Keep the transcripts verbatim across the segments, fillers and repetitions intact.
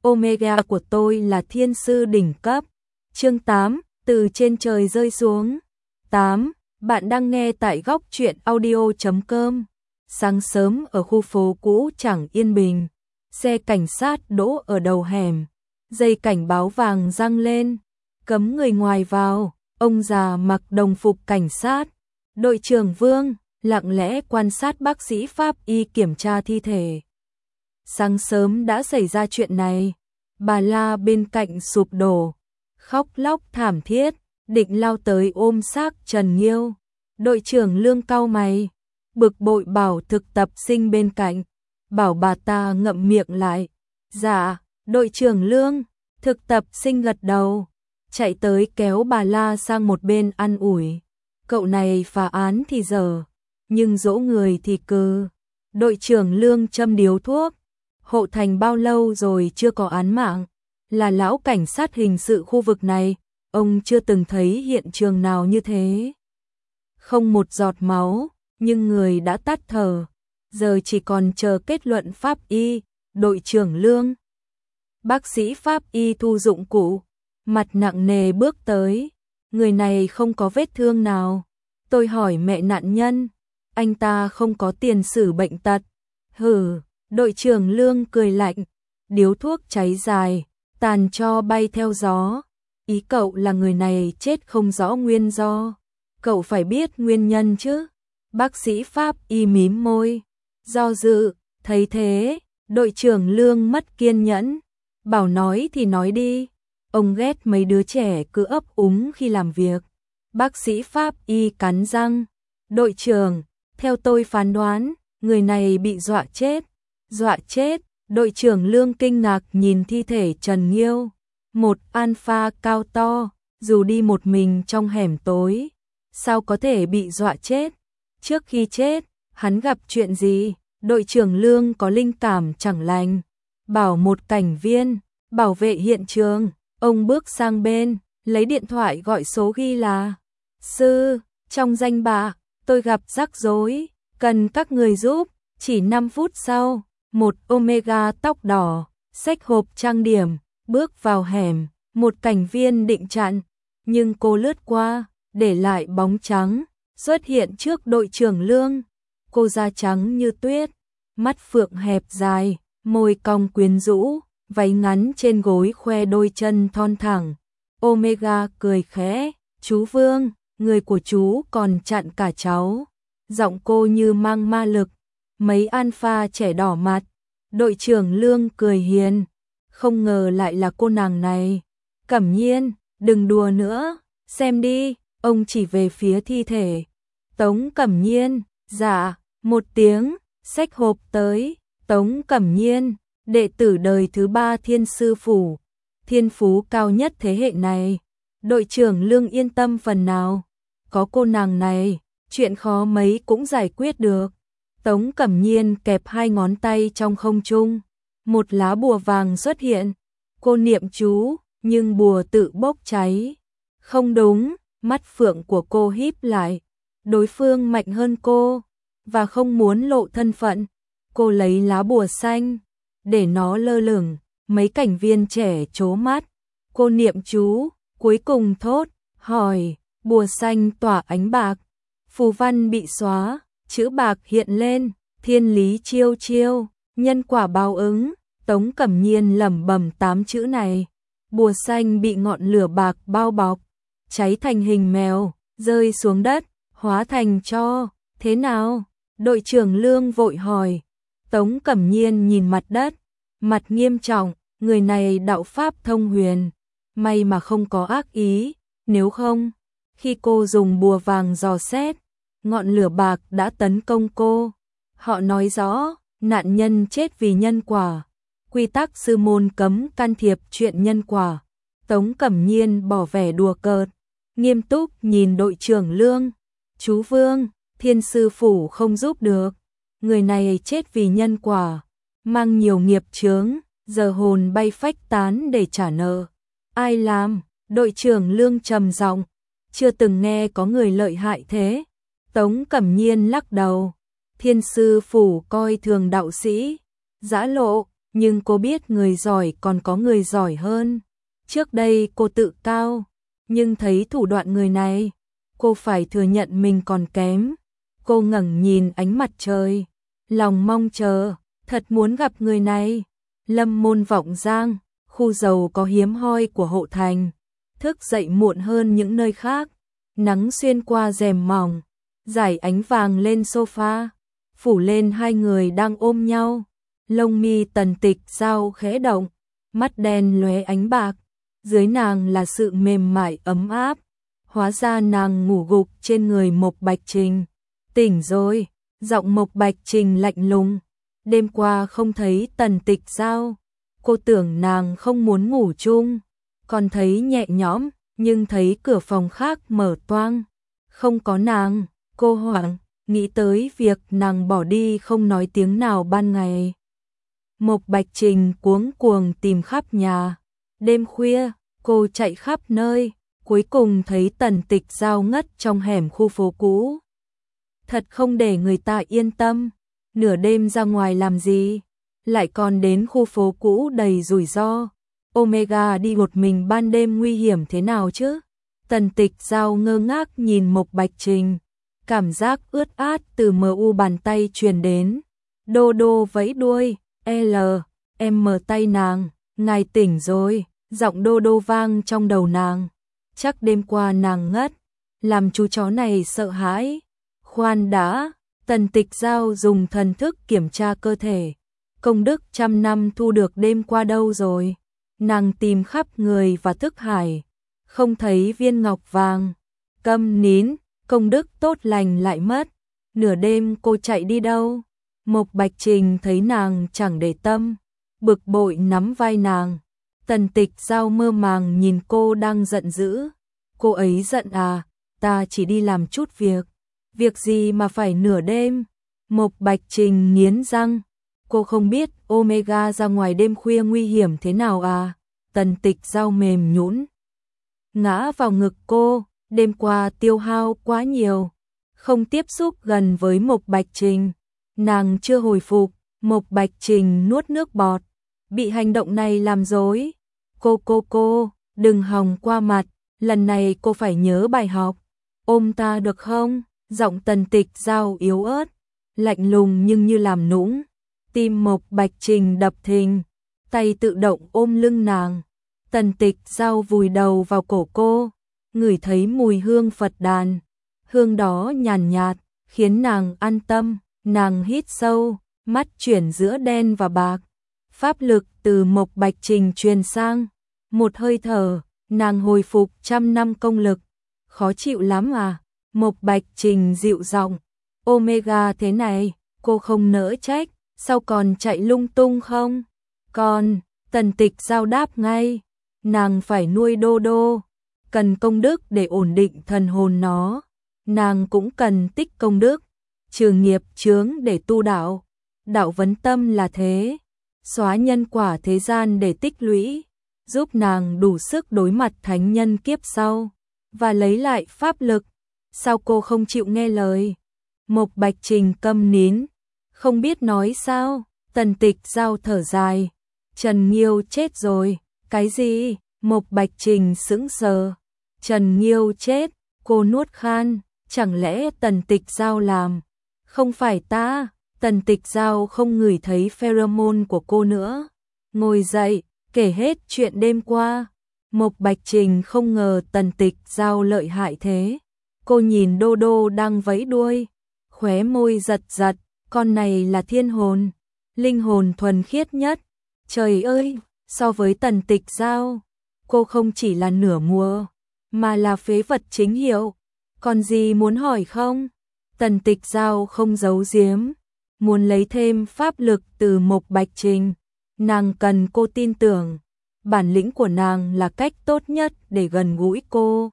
Omega của tôi là thiên sư đỉnh cấp. Chương tám, từ trên trời rơi xuống. tám. Bạn đang nghe tại góc truyện audio chấm com. Sáng sớm ở khu phố cũ Trảng Yên Bình, xe cảnh sát đỗ ở đầu hẻm. Dây cảnh báo vàng răng lên, cấm người ngoài vào. Ông già mặc đồng phục cảnh sát, đội trưởng Vương, lặng lẽ quan sát bác sĩ pháp y kiểm tra thi thể. Sáng sớm đã xảy ra chuyện này, bà La bên cạnh sụp đổ, khóc lóc thảm thiết, định lao tới ôm xác Trần Nghiêu. Đội trưởng Lương cau mày, bực bội bảo thực tập sinh bên cạnh, bảo bà ta ngậm miệng lại. Dạ, đội trưởng Lương. Thực tập sinh gật đầu, chạy tới kéo bà La sang một bên an ủi. Cậu này phá án thì dở, nhưng dỗ người thì cừ. Đội trưởng Lương châm điếu thuốc. Hộ Thành bao lâu rồi chưa có án mạng? Là lão cảnh sát hình sự khu vực này, ông chưa từng thấy hiện trường nào như thế. Không một giọt máu, nhưng người đã tắt thở. Giờ chỉ còn chờ kết luận pháp y. Đội trưởng Lương. Bác sĩ pháp y thu dụng cụ, mặt nặng nề bước tới. Người này không có vết thương nào. Tôi hỏi mẹ nạn nhân, anh ta không có tiền sử bệnh tật. Hừ, đội trưởng Lương cười lạnh, điếu thuốc cháy dài, tàn tro bay theo gió. Ý cậu là người này chết không rõ nguyên do. Cậu phải biết nguyên nhân chứ. Bác sĩ pháp y mím môi, do dự. Thấy thế, đội trưởng Lương mất kiên nhẫn, bảo nói thì nói đi. Ông ghét mấy đứa trẻ cứ ấp úng khi làm việc. Bác sĩ pháp y cắn răng. Đội trưởng, theo tôi phán đoán, người này bị dọa chết. Dọa chết? Đội trưởng Lương kinh ngạc nhìn thi thể Trần Nghiêu. Một alpha cao to, dù đi một mình trong hẻm tối, sao có thể bị dọa chết? Trước khi chết, hắn gặp chuyện gì? Đội trưởng Lương có linh cảm chẳng lành, bảo một cảnh viên bảo vệ hiện trường. Ông bước sang bên, lấy điện thoại gọi số ghi là: Sư, trong danh bạ, tôi gặp rắc rối, cần các người giúp. Chỉ năm phút sau, một Omega tóc đỏ, xách hộp trang điểm, bước vào hẻm. Một cảnh viên định chặn, nhưng cô lướt qua, để lại bóng trắng, xuất hiện trước đội trưởng Lương. Cô da trắng như tuyết, mắt phượng hẹp dài, môi cong quyến rũ, váy ngắn trên gối khoe đôi chân thon thẳng. Omega cười khẽ, chú Vương, người của chú còn chặn cả cháu. Giọng cô như mang ma lực. Mấy alpha trẻ đỏ mặt. Đội trưởng Lương cười hiền, không ngờ lại là cô nàng này. Cẩm Nhiên, đừng đùa nữa, xem đi. Ông chỉ về phía thi thể. Tống Cẩm Nhiên, dạ, một tiếng, xách hộp tới. Tống Cẩm Nhiên, đệ tử đời thứ ba Thiên sư phủ, thiên phú cao nhất thế hệ này. Đội trưởng Lương yên tâm phần nào, có cô nàng này, chuyện khó mấy cũng giải quyết được. Tống Cẩm Nhiên kẹp hai ngón tay trong không trung, một lá bùa vàng xuất hiện. Cô niệm chú, nhưng bùa tự bốc cháy. Không đúng, mắt phượng của cô híp lại. Đối phương mạnh hơn cô, và không muốn lộ thân phận. Cô lấy lá bùa xanh, để nó lơ lửng. Mấy cảnh viên trẻ trố mắt. Cô niệm chú, cuối cùng thốt, hỏi, bùa xanh tỏa ánh bạc. Phù văn bị xóa, chữ bạc hiện lên, thiên lý chiêu chiêu, nhân quả báo ứng. Tống Cẩm Nhiên lẩm bẩm tám chữ này. Bùa xanh bị ngọn lửa bạc bao bọc, cháy thành hình mèo, rơi xuống đất, hóa thành tro. Thế nào? Đội trưởng Lương vội hỏi. Tống Cẩm Nhiên nhìn mặt đất, mặt nghiêm trọng, người này đạo pháp thông huyền, may mà không có ác ý, nếu không, khi cô dùng bùa vàng dò xét, ngọn lửa bạc đã tấn công cô. Họ nói rõ, nạn nhân chết vì nhân quả, quy tắc sư môn cấm can thiệp chuyện nhân quả. Tống Cẩm Nhiên bỏ vẻ đùa cợt, nghiêm túc nhìn đội trưởng Lương. Chú Vương, thiên sư phủ không giúp được, người này chết vì nhân quả, mang nhiều nghiệp chướng, giờ hồn bay phách tán để trả nợ. Ai làm? Đội trưởng Lương trầm giọng, chưa từng nghe có người lợi hại thế. Tống Cẩm Nhiên lắc đầu, thiên sư phủ coi thường đạo sĩ, giã lộ, nhưng cô biết người giỏi còn có người giỏi hơn. Trước đây cô tự cao, nhưng thấy thủ đoạn người này, cô phải thừa nhận mình còn kém. Cô ngẩng nhìn ánh mặt trời, lòng mong chờ, thật muốn gặp người này. Lâm Môn Vọng Giang, khu giàu có hiếm hoi của Hộ Thành, thức dậy muộn hơn những nơi khác, nắng xuyên qua rèm mỏng, rải ánh vàng lên sofa, phủ lên hai người đang ôm nhau. Lông mi Tần Tịch Giao khẽ động, mắt đen lóe ánh bạc, dưới nàng là sự mềm mại ấm áp. Hóa ra nàng ngủ gục trên người Mộc Bạch Trình. Tỉnh rồi, giọng Mộc Bạch Trình lạnh lùng. Đêm qua không thấy Tần Tịch Giao, cô tưởng nàng không muốn ngủ chung, còn thấy nhẹ nhõm, nhưng thấy cửa phòng khác mở toang, không có nàng, cô hoảng, nghĩ tới việc nàng bỏ đi không nói tiếng nào ban ngày. Mộc Bạch Trình cuống cuồng tìm khắp nhà, đêm khuya, cô chạy khắp nơi, cuối cùng thấy Tần Tịch Giao ngất trong hẻm khu phố cũ. Thật không để người ta yên tâm, nửa đêm ra ngoài làm gì, lại còn đến khu phố cũ đầy rủi ro. Omega đi một mình ban đêm nguy hiểm thế nào chứ? Tần Tịch Giao ngơ ngác nhìn Mộc Bạch Trình, cảm giác ướt át từ mờ u bàn tay truyền đến. Đô đô vẫy đuôi, L, em mở tay nàng, ngài tỉnh rồi, giọng đô đô vang trong đầu nàng. Chắc đêm qua nàng ngất, làm chú chó này sợ hãi. Khoan đã, Tần Tịch Giao dùng thần thức kiểm tra cơ thể. Công đức trăm năm thu được đêm qua đâu rồi? Nàng tìm khắp người và thức hải, không thấy viên ngọc vàng. Câm nín, công đức tốt lành lại mất. Nửa đêm cô chạy đi đâu? Mộc Bạch Trình thấy nàng chẳng để tâm, bực bội nắm vai nàng. Tần Tịch Giao mơ màng nhìn cô đang giận dữ. Cô ấy giận à? Ta chỉ đi làm chút việc. Việc gì mà phải nửa đêm? Mộc Bạch Trình nghiến răng. Cô không biết Omega ra ngoài đêm khuya nguy hiểm thế nào à? Tần Tịch Giao mềm nhũn ngã vào ngực cô. Đêm qua tiêu hao quá nhiều, không tiếp xúc gần với Mộc Bạch Trình, nàng chưa hồi phục. Mộc Bạch Trình nuốt nước bọt, bị hành động này làm dối. Cô cô cô, đừng hòng qua mặt, lần này cô phải nhớ bài học. Ôm ta được không? Giọng Tần Tịch Giao yếu ớt, lạnh lùng nhưng như làm nũng. Tim Mộc Bạch Trình đập thình, tay tự động ôm lưng nàng. Tần Tịch Giao vùi đầu vào cổ cô, ngửi thấy mùi hương Phật đàn. Hương đó nhàn nhạt, khiến nàng an tâm. Nàng hít sâu, mắt chuyển giữa đen và bạc. Pháp lực từ Mộc Bạch Trình truyền sang. Một hơi thở, nàng hồi phục trăm năm công lực. Khó chịu lắm à? Mộc Bạch Trình dịu giọng. Omega thế này, cô không nỡ trách, sao còn chạy lung tung không? Còn, Tần Tịch Giao đáp ngay, nàng phải nuôi đô đô, cần công đức để ổn định thần hồn nó. Nàng cũng cần tích công đức, trừ nghiệp chướng để tu đạo. Đạo vấn tâm là thế, xóa nhân quả thế gian để tích lũy, giúp nàng đủ sức đối mặt thánh nhân kiếp sau, và lấy lại pháp lực. Sao cô không chịu nghe lời? Mộc Bạch Trình câm nín, không biết nói sao. Tần Tịch Giao thở dài, Trần Nghiêu chết rồi. Cái gì? Mộc Bạch Trình sững sờ. Trần Nghiêu chết? Cô nuốt khan, chẳng lẽ Tần Tịch Giao làm? Không phải ta. Tần Tịch Giao không ngửi thấy pheromone của cô nữa. Ngồi dậy, kể hết chuyện đêm qua. Mộc Bạch Trình không ngờ Tần Tịch Giao lợi hại thế. Cô nhìn đô đô đang vẫy đuôi, khóe môi giật giật. Con này là thiên hồn, linh hồn thuần khiết nhất. Trời ơi, so với Tần Tịch Giao, cô không chỉ là nửa mùa, mà là phế vật chính hiệu. Còn gì muốn hỏi không? Tần Tịch Giao không giấu giếm, muốn lấy thêm pháp lực từ Mộc Bạch Trình. Nàng cần cô tin tưởng, bản lĩnh của nàng là cách tốt nhất để gần gũi cô.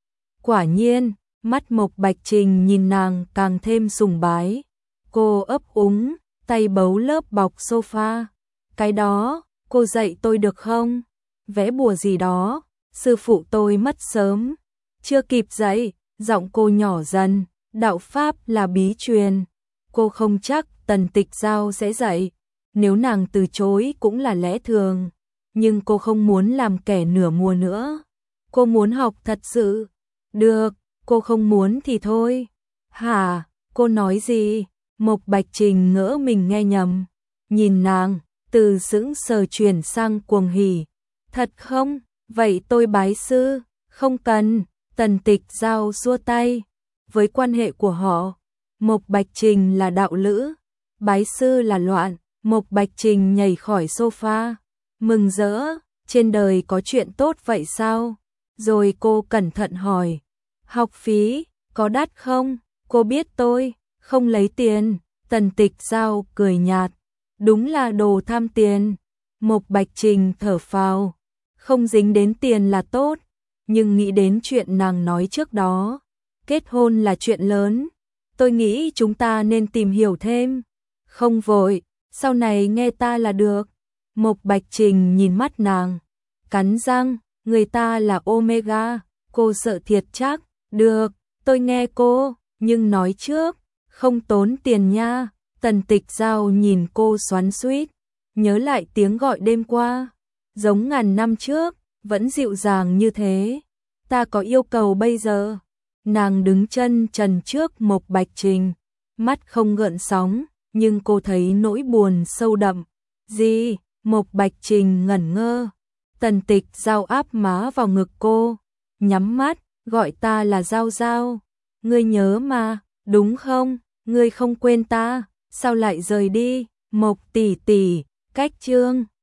Quả nhiên, mắt Mộc Bạch Trình nhìn nàng càng thêm sùng bái. Cô ấp úng, tay bấu lớp bọc sofa. Cái đó, cô dạy tôi được không? Vẽ bùa gì đó, sư phụ tôi mất sớm, chưa kịp dạy. Giọng cô nhỏ dần, đạo pháp là bí truyền, cô không chắc Tần Tịch Giao sẽ dạy. nếu nàng từ chối cũng là lẽ thường, nhưng cô không muốn làm kẻ nửa mùa nữa. Cô muốn học thật sự. Được, cô không muốn thì thôi. Hả, cô nói gì? Mộc Bạch Trình ngỡ mình nghe nhầm. Nhìn nàng, từ sững sờ chuyển sang cuồng hỉ. Thật không? Vậy tôi bái sư. Không cần. Tần Tịch Giao xua tay. Với quan hệ của họ, Mộc Bạch Trình là đạo lữ, bái sư là loạn. Mộc Bạch Trình nhảy khỏi sofa, mừng rỡ, trên đời có chuyện tốt vậy sao? Rồi cô cẩn thận hỏi, học phí, có đắt không? Cô biết tôi, không lấy tiền. Tần Tịch Giao cười nhạt, đúng là đồ tham tiền. Mộc Bạch Trình thở phào, không dính đến tiền là tốt, nhưng nghĩ đến chuyện nàng nói trước đó, kết hôn là chuyện lớn. Tôi nghĩ chúng ta nên tìm hiểu thêm. Không vội, sau này nghe ta là được. Mộc Bạch Trình nhìn mắt nàng, cắn răng, người ta là Omega, cô sợ thiệt chắc. Được, tôi nghe cô, nhưng nói trước, không tốn tiền nha. Tần Tịch Giao nhìn cô xoắn xuýt, nhớ lại tiếng gọi đêm qua, giống ngàn năm trước, vẫn dịu dàng như thế. Ta có yêu cầu bây giờ. Nàng đứng chân trần trước Mộc Bạch Trình, mắt không gợn sóng, nhưng cô thấy nỗi buồn sâu đậm. Gì? Mộc Bạch Trình ngẩn ngơ. Tần Tịch Giao áp má vào ngực cô, nhắm mắt, gọi ta là Giao Giao. Ngươi nhớ mà, đúng không? Ngươi không quên ta, sao lại rời đi? Mộc tỷ tỷ, cách chương.